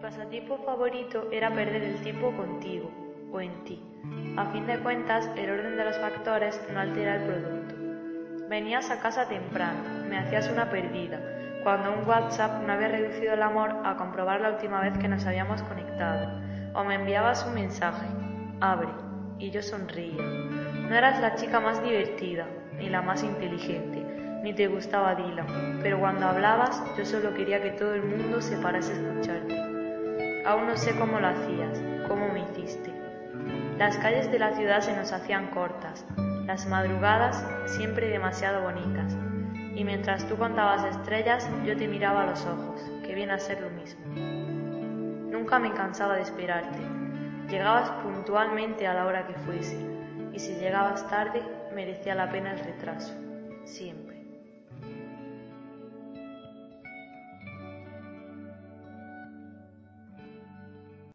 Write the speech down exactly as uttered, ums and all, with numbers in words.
pasatiempo favorito era perder el tiempo contigo o en ti. A fin de cuentas, el orden de los factores no altera el producto. Venías a casa temprano, me hacías una perdida, cuando un WhatsApp no había reducido el amor a comprobar la última vez que nos habíamos conectado, o me enviabas un mensaje, abre, y yo sonreía. No eras la chica más divertida, ni la más inteligente, ni te gustaba Dylan, pero cuando hablabas yo solo quería que todo el mundo se parase a escucharte. Aún no sé cómo lo hacías, cómo me hiciste. Las calles de la ciudad se nos hacían cortas, las madrugadas siempre demasiado bonitas, y mientras tú contabas estrellas yo te miraba a los ojos, que viene a ser lo mismo. Nunca me cansaba de esperarte, llegabas puntualmente a la hora que fuese, y si llegabas tarde merecía la pena el retraso, siempre.